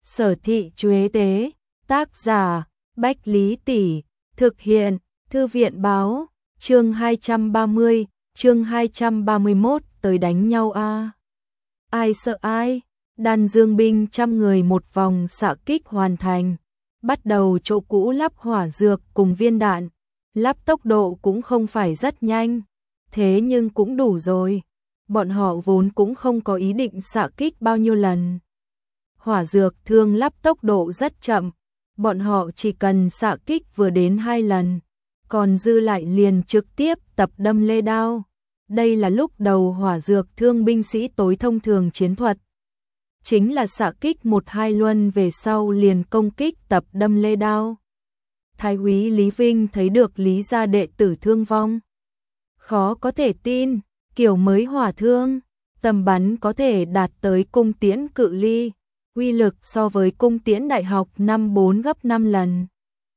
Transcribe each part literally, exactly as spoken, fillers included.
Sở Thị Chuế Tế, tác giả, Bách Lý Tỷ, thực hiện, Thư viện Báo, chương hai trăm ba mươi, chương hai trăm ba mươi mốt, tới đánh nhau a. À. Ai sợ ai? Đan Dương binh trăm người một vòng xạ kích hoàn thành, bắt đầu chỗ cũ lắp hỏa dược cùng viên đạn, lắp tốc độ cũng không phải rất nhanh, thế nhưng cũng đủ rồi. Bọn họ vốn cũng không có ý định xạ kích bao nhiêu lần. Hỏa dược thương lắp tốc độ rất chậm, bọn họ chỉ cần xạ kích vừa đến hai lần, còn dư lại liền trực tiếp tập đâm lê đao. Đây là lúc đầu hỏa dược thương binh sĩ tối thông thường chiến thuật. Chính là xạ kích một hai luân về sau liền công kích tập đâm lê đao. Thái úy Lý Vinh thấy được Lý gia đệ tử thương vong. Khó có thể tin, kiểu mới hỏa thương, tầm bắn có thể đạt tới cung tiễn cự ly, uy lực so với cung tiễn đại học năm bốn gấp năm lần.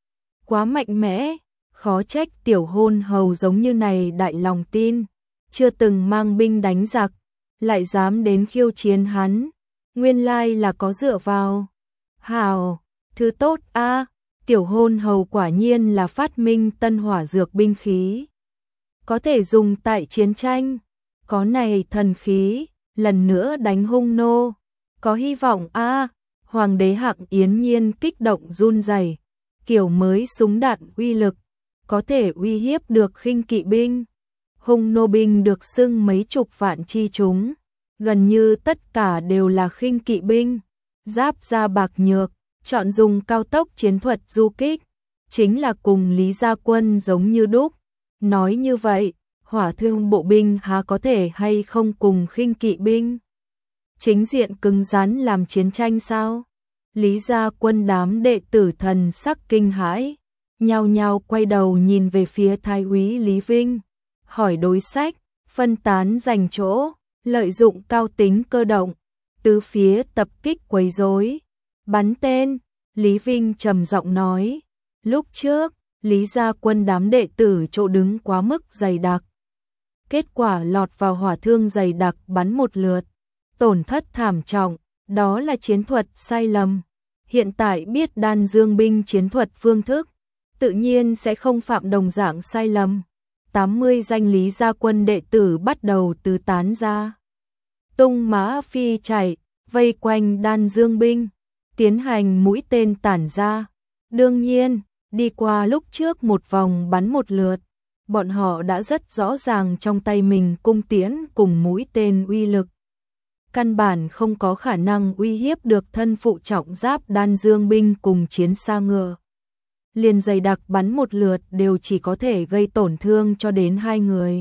Quá mạnh mẽ, khó trách tiểu hôn hầu giống như này đại lòng tin, chưa từng mang binh đánh giặc, lại dám đến khiêu chiến hắn, nguyên lai là có dựa vào. Hào, thứ tốt a, tiểu hôn hầu quả nhiên là phát minh tân hỏa dược binh khí. Có thể dùng tại chiến tranh, có này thần khí, lần nữa đánh hung nô, có hy vọng a. Hoàng đế Hạng Yến Nhiên kích động run rẩy, kiểu mới súng đạn uy lực, có thể uy hiếp được khinh kỵ binh. Hung nô binh được xưng mấy chục vạn chi chúng, gần như tất cả đều là khinh kỵ binh, giáp da bạc nhược, chọn dùng cao tốc chiến thuật du kích, chính là cùng Lý gia quân giống như đúc. Nói như vậy, hỏa thương bộ binh há có thể hay không cùng khinh kỵ binh chính diện cứng rắn làm chiến tranh sao? Lý gia quân đám đệ tử thần sắc kinh hãi, nhao nhao quay đầu nhìn về phía Thái úy Lý Vinh, hỏi đối sách, phân tán giành chỗ, lợi dụng cao tính cơ động, tứ phía tập kích quấy rối, bắn tên. Lý Vinh trầm giọng nói, lúc trước, Lý gia quân đám đệ tử chỗ đứng quá mức dày đặc. Kết quả lọt vào hỏa thương dày đặc bắn một lượt, tổn thất thảm trọng, đó là chiến thuật sai lầm. Hiện tại biết Đan Dương binh chiến thuật phương thức, tự nhiên sẽ không phạm đồng dạng sai lầm. tám mươi danh Lý gia quân đệ tử bắt đầu tứ tán ra, tung mã phi chạy, vây quanh Đan Dương binh, tiến hành mũi tên tản ra. Đương nhiên, đi qua lúc trước một vòng bắn một lượt, bọn họ đã rất rõ ràng trong tay mình cung tiễn cùng mũi tên uy lực. Căn bản không có khả năng uy hiếp được thân phụ trọng giáp Đan Dương binh cùng chiến xa ngựa. Liền dày đặc bắn một lượt đều chỉ có thể gây tổn thương cho đến hai người.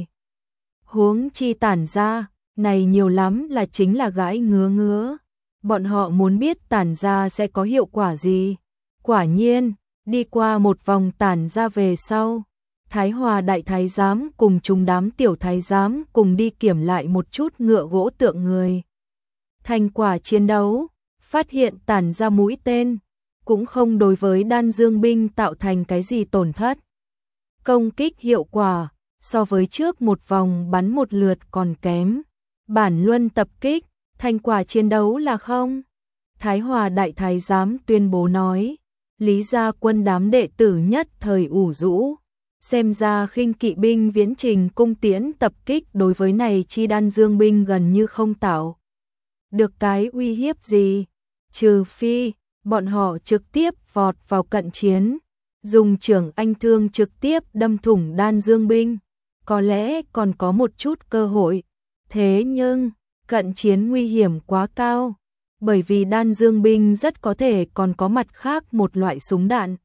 Huống chi tản ra, này nhiều lắm là chính là gãi ngứa ngứa. Bọn họ muốn biết tản ra sẽ có hiệu quả gì. Quả nhiên, đi qua một vòng tản ra về sau, Thái Hòa đại thái giám cùng chúng đám tiểu thái giám cùng đi kiểm lại một chút ngựa gỗ tượng người. Thành quả chiến đấu, phát hiện tản ra mũi tên, cũng không đối với Đan Dương binh tạo thành cái gì tổn thất. Công kích hiệu quả, so với trước một vòng bắn một lượt còn kém. Bản luân tập kích, thành quả chiến đấu là không. Thái Hòa đại thái giám tuyên bố nói, Lý gia quân đám đệ tử nhất thời ủ rũ. Xem ra khinh kỵ binh viễn trình cung tiễn tập kích đối với này chi Đan Dương binh gần như không tạo được cái uy hiếp gì, trừ phi bọn họ trực tiếp vọt vào cận chiến, dùng trưởng anh thương trực tiếp đâm thủng Đan Dương binh, có lẽ còn có một chút cơ hội. Thế nhưng, cận chiến nguy hiểm quá cao, bởi vì Đan Dương binh rất có thể còn có mặt khác một loại súng đạn.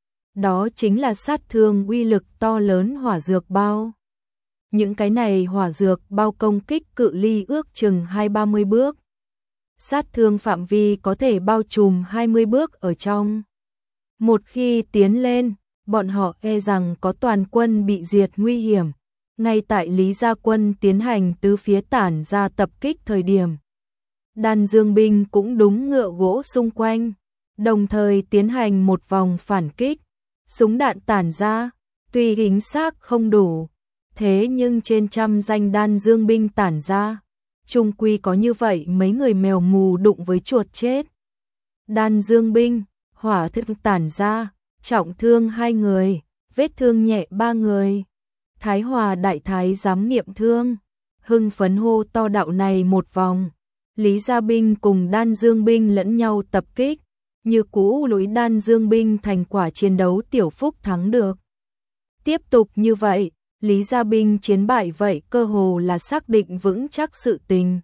Đó chính là sát thương uy lực to lớn hỏa dược bao. Những cái này hỏa dược bao công kích cự ly ước chừng hai ba mươi bước. Sát thương phạm vi có thể bao trùm hai mươi bước ở trong. Một khi tiến lên, bọn họ e rằng có toàn quân bị diệt nguy hiểm. Ngay tại Lý gia quân tiến hành tứ phía tản ra tập kích thời điểm, Đan Dương binh cũng đúng ngựa gỗ xung quanh, đồng thời tiến hành một vòng phản kích. Súng đạn tản ra, tuy chính xác không đủ, thế nhưng trên trăm danh Đan Dương binh tản ra, chung quy có như vậy mấy người mèo mù đụng với chuột chết. Đan Dương binh, hỏa thức tản ra, trọng thương hai người, vết thương nhẹ ba người. Thái Hòa đại thái giám nghiệm thương, hưng phấn hô to đạo này một vòng. Lý Gia binh cùng Đan Dương binh lẫn nhau tập kích, như cũ lối Đan Dương binh thành quả chiến đấu Tiểu Phúc thắng được. Tiếp tục như vậy, Lý Gia binh chiến bại vậy cơ hồ là xác định vững chắc sự tình.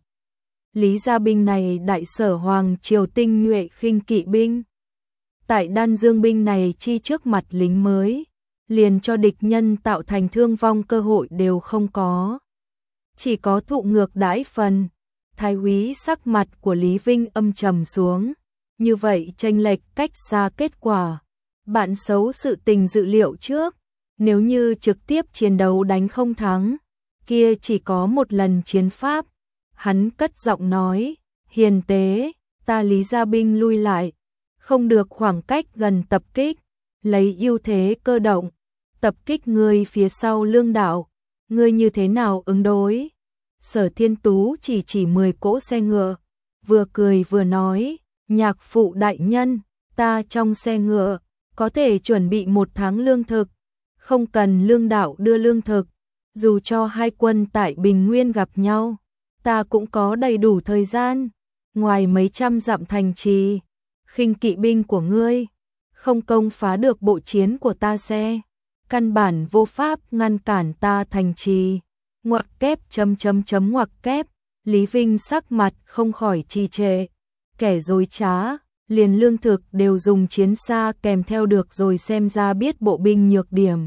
Lý Gia binh này đại sở hoàng triều tinh nhuệ khinh kỵ binh. Tại Đan Dương binh này chi trước mặt lính mới, liền cho địch nhân tạo thành thương vong cơ hội đều không có. Chỉ có thụ ngược đãi phần. Thái úy sắc mặt của Lý Vinh âm trầm xuống. Như vậy chênh lệch cách xa kết quả. Bạn xấu sự tình dự liệu trước. Nếu như trực tiếp chiến đấu đánh không thắng, kia chỉ có một lần chiến pháp. Hắn cất giọng nói, hiền tế, ta Lý Gia binh lui lại. Không được khoảng cách gần tập kích, lấy ưu thế cơ động. Tập kích người phía sau Lương Đạo. Ngươi như thế nào ứng đối? Sở Thiên Tú chỉ chỉ mười cỗ xe ngựa, vừa cười vừa nói, nhạc phụ đại nhân, ta trong xe ngựa, có thể chuẩn bị một tháng lương thực, không cần Lương Đạo đưa lương thực, dù cho hai quân tại Bình Nguyên gặp nhau, ta cũng có đầy đủ thời gian, ngoài mấy trăm dặm thành trì, khinh kỵ binh của ngươi, không công phá được bộ chiến của ta xe, căn bản vô pháp ngăn cản ta thành trì. Ngoặc kép chấm chấm chấm ngoặc kép, Lý Vinh sắc mặt không khỏi trì trệ, kẻ dối trá, liền lương thực đều dùng chiến xa kèm theo được rồi xem ra biết bộ binh nhược điểm.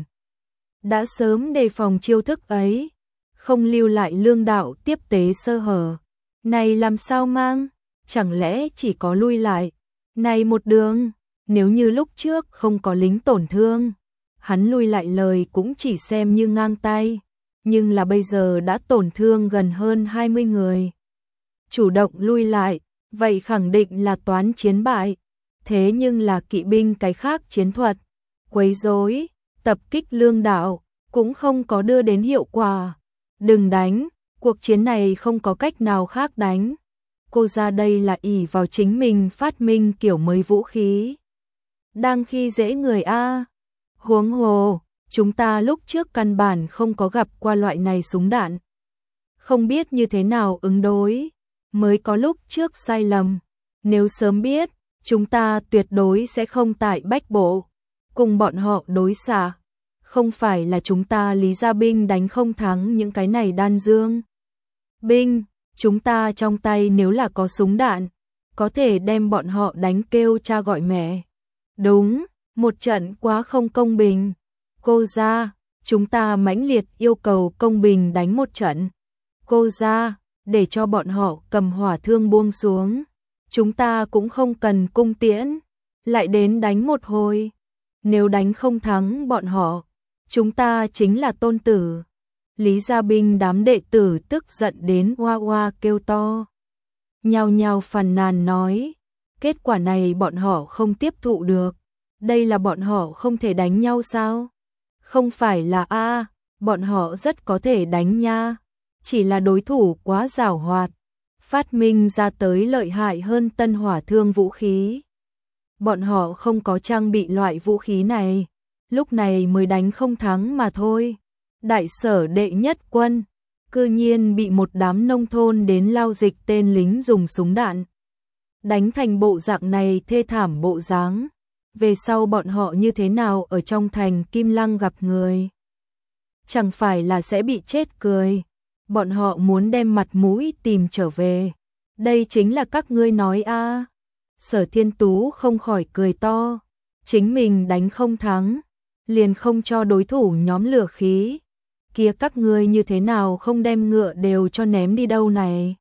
Đã sớm đề phòng chiêu thức ấy, không lưu lại Lương Đạo tiếp tế sơ hở. Này làm sao mang, chẳng lẽ chỉ có lui lại, này một đường, nếu như lúc trước không có lính tổn thương, hắn lui lại lời cũng chỉ xem như ngang tay. Nhưng là bây giờ đã tổn thương gần hơn hai mươi người. Chủ động lui lại, vậy khẳng định là toán chiến bại. Thế nhưng là kỵ binh cái khác chiến thuật, quấy rối, tập kích Lương Đạo, cũng không có đưa đến hiệu quả. Đừng đánh, cuộc chiến này không có cách nào khác đánh. Cô ra đây là ỷ vào chính mình phát minh kiểu mới vũ khí. Đang khi dễ người A. Huống hồ. Chúng ta lúc trước căn bản không có gặp qua loại này súng đạn. Không biết như thế nào ứng đối, mới có lúc trước sai lầm. Nếu sớm biết, chúng ta tuyệt đối sẽ không tại Bách Bộ, cùng bọn họ đối xạ. Không phải là chúng ta Lý Gia binh đánh không thắng những cái này Đan Dương binh, chúng ta trong tay nếu là có súng đạn, có thể đem bọn họ đánh kêu cha gọi mẹ. Đúng, một trận quá không công bình. Cô ra, chúng ta mãnh liệt yêu cầu công bình đánh một trận. Cô ra, để cho bọn họ cầm hỏa thương buông xuống. Chúng ta cũng không cần cung tiễn, lại đến đánh một hồi. Nếu đánh không thắng bọn họ, chúng ta chính là tôn tử. Lý Gia binh đám đệ tử tức giận đến oa oa kêu to. Nhao nhao phàn nàn nói, kết quả này bọn họ không tiếp thụ được. Đây là bọn họ không thể đánh nhau sao? Không phải là a, bọn họ rất có thể đánh nha, chỉ là đối thủ quá giàu hoạt, phát minh ra tới lợi hại hơn tân hỏa thương vũ khí. Bọn họ không có trang bị loại vũ khí này, lúc này mới đánh không thắng mà thôi. Đại sở đệ nhất quân, cư nhiên bị một đám nông thôn đến lao dịch tên lính dùng súng đạn. Đánh thành bộ dạng này thê thảm bộ dáng. Về sau bọn họ như thế nào ở trong thành Kim Lăng gặp người? Chẳng phải là sẽ bị chết cười. Bọn họ muốn đem mặt mũi tìm trở về. Đây chính là các ngươi nói a. Sở Thiên Tú không khỏi cười to. Chính mình đánh không thắng, liền không cho đối thủ nhóm lửa khí. Kia các ngươi như thế nào không đem ngựa đều cho ném đi đâu này?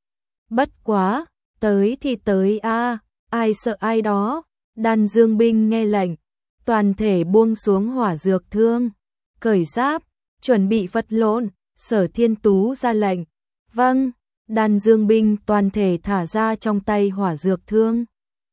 Bất quá, tới thì tới a, ai sợ ai đó. Đan Dương binh nghe lệnh, toàn thể buông xuống hỏa dược thương, cởi giáp, chuẩn bị vật lộn. Sở Thiên Tú ra lệnh, vâng. Đan Dương binh toàn thể thả ra trong tay hỏa dược thương,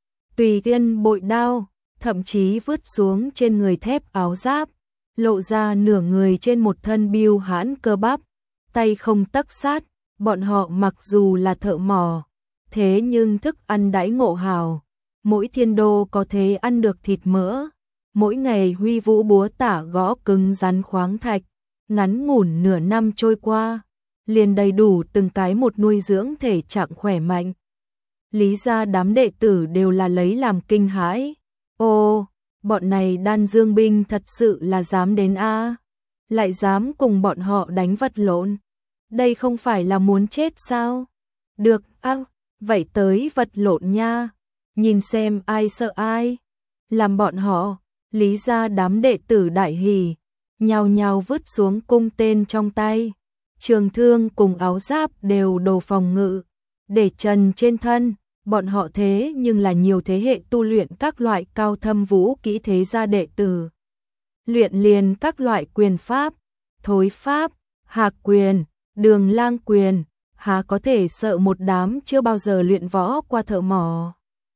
tùy tiện bội đao, thậm chí vứt xuống trên người thép áo giáp, lộ ra nửa người trên một thân biêu hãn cơ bắp, tay không tấc sát. Bọn họ mặc dù là thợ mỏ, thế nhưng thức ăn đãi ngộ hào, mỗi thiên đô có thể ăn được thịt mỡ. Mỗi ngày Huy Vũ búa tả gõ cứng rắn khoáng thạch, ngắn ngủn nửa năm trôi qua, liền đầy đủ từng cái một nuôi dưỡng thể trạng khỏe mạnh. Lý gia đám đệ tử đều là lấy làm kinh hãi. Ô, bọn này Đan Dương binh thật sự là dám đến a, lại dám cùng bọn họ đánh vật lộn. Đây không phải là muốn chết sao? Được, a, à, vậy tới vật lộn nha, nhìn xem ai sợ ai. Làm bọn họ, Lý gia đám đệ tử đại hỉ, nhao nhao vứt xuống cung tên trong tay. Trường thương cùng áo giáp đều đồ phòng ngự, để trần trên thân. Bọn họ thế nhưng là nhiều thế hệ tu luyện các loại cao thâm vũ kỹ thế gia đệ tử. Luyện liền các loại quyền pháp, thối pháp, hạc quyền, đường lang quyền, há có thể sợ một đám chưa bao giờ luyện võ qua thợ mỏ.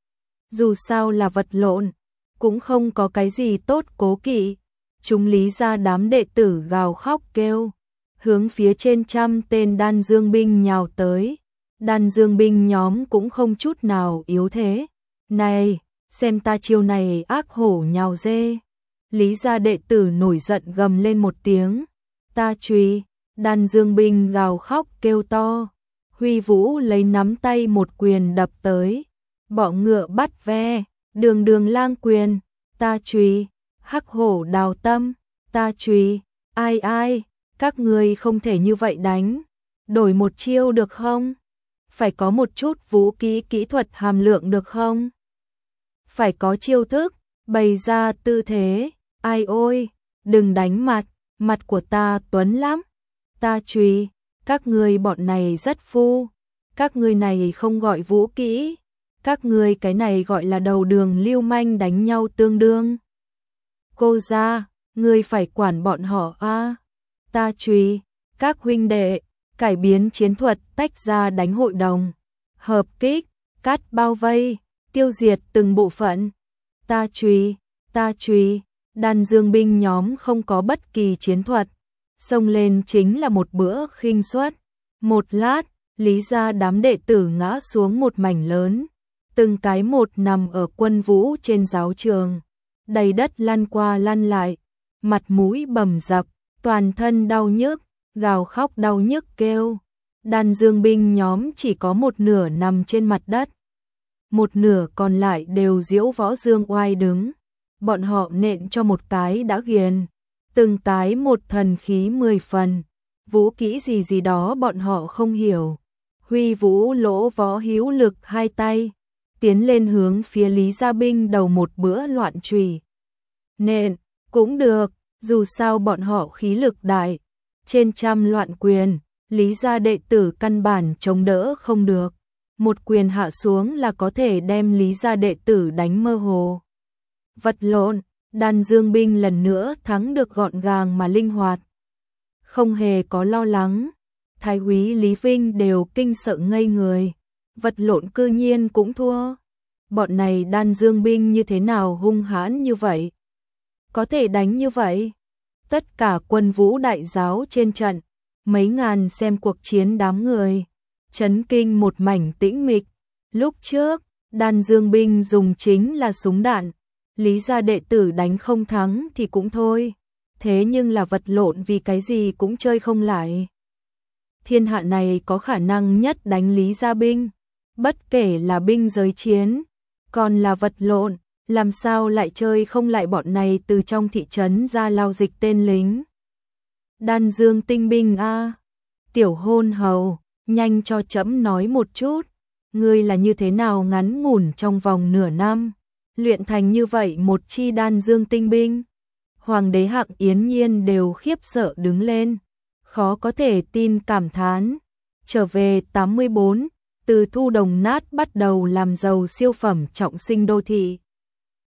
Dù sao là vật lộn, cũng không có cái gì tốt cố kỵ. Chúng Lý gia đám đệ tử gào khóc kêu, hướng phía trên trăm tên Đan Dương binh nhào tới. Đan Dương binh nhóm cũng không chút nào yếu thế. Này, xem ta chiêu này ác hổ nhào dê. Lý gia đệ tử nổi giận gầm lên một tiếng. Ta truy, Đan Dương binh gào khóc kêu to. Huy Vũ lấy nắm tay một quyền đập tới. Bọ ngựa bắt ve, đường đường lang quyền, ta truy, hắc hổ đào tâm, ta truy, ai ai, các người không thể như vậy đánh. Đổi một chiêu được không? Phải có một chút vũ kỹ kỹ thuật hàm lượng được không? Phải có chiêu thức, bày ra tư thế, ai ôi, đừng đánh mặt, mặt của ta tuấn lắm. Ta truy, các người bọn này rất phu, các người này không gọi vũ kỹ, các người cái này gọi là đầu đường lưu manh đánh nhau tương đương. Cô gia, người phải quản bọn họ a. Ta truy, các huynh đệ, cải biến chiến thuật tách ra đánh hội đồng, hợp kích, cắt bao vây, tiêu diệt từng bộ phận. Ta truy, ta truy, Đan Dương binh nhóm không có bất kỳ chiến thuật, xông lên chính là một bữa khinh suất. Một lát, Lý gia đám đệ tử ngã xuống một mảnh lớn, từng cái một nằm ở quân vũ trên giáo trường, đầy đất lăn qua lăn lại, mặt mũi bầm dập, toàn thân đau nhức, gào khóc đau nhức kêu. Đan Dương binh nhóm chỉ có một nửa nằm trên mặt đất, một nửa còn lại đều diễu võ dương oai đứng. Bọn họ nện cho một cái đã ghiền, từng cái một thần khí mười phần, vũ kỹ gì gì đó bọn họ không hiểu. Huy Vũ lỗ võ hữu lực hai tay, tiến lên hướng phía Lý gia binh đầu một bữa loạn chùy. Nện, cũng được, dù sao bọn họ khí lực đại, trên trăm loạn quyền, Lý gia đệ tử căn bản chống đỡ không được. Một quyền hạ xuống là có thể đem Lý gia đệ tử đánh mơ hồ. Vật lộn, Đan Dương binh lần nữa thắng được gọn gàng mà linh hoạt. Không hề có lo lắng, Thái úy Lý Vinh đều kinh sợ ngây người. Vật lộn cư nhiên cũng thua. Bọn này Đan Dương binh như thế nào hung hãn như vậy? Có thể đánh như vậy? Tất cả quân vũ đại giáo trên trận, mấy ngàn xem cuộc chiến đám người, chấn kinh một mảnh tĩnh mịch. Lúc trước, Đan Dương binh dùng chính là súng đạn, Lý gia đệ tử đánh không thắng thì cũng thôi, thế nhưng là vật lộn vì cái gì cũng chơi không lại. Thiên hạ này có khả năng nhất đánh Lý gia binh, bất kể là binh giới chiến, còn là vật lộn, làm sao lại chơi không lại bọn này từ trong thị trấn ra lao dịch tên lính. Đan Dương tinh binh a, tiểu hôn hầu, nhanh cho trẫm nói một chút, ngươi là như thế nào ngắn ngủn trong vòng nửa năm, luyện thành như vậy một chi Đan Dương tinh binh. Hoàng đế Hạng Yến Nhiên đều khiếp sợ đứng lên, khó có thể tin cảm thán. Trở về tám mươi bốn, từ thu đồng nát bắt đầu làm giàu siêu phẩm trọng sinh đô thị.